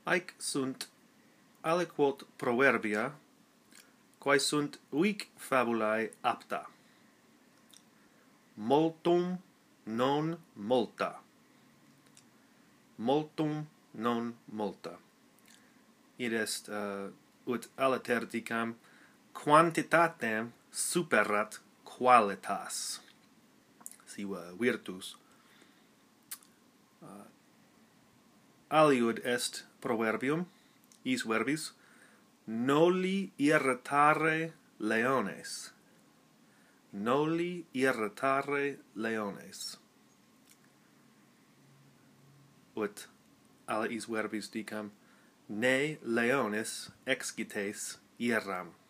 Haec sunt aliquot proverbia, quae sunt uic fabulae apta. Multum non multa. Multum non multa. Id est ut aliter dicam quantitatem superat qualitas. Sive virtus. Aliud est proverbium, is verbis, noli irritare leones. Noli irritare leones. Ut aliis verbis dicam, ne leones excites irram.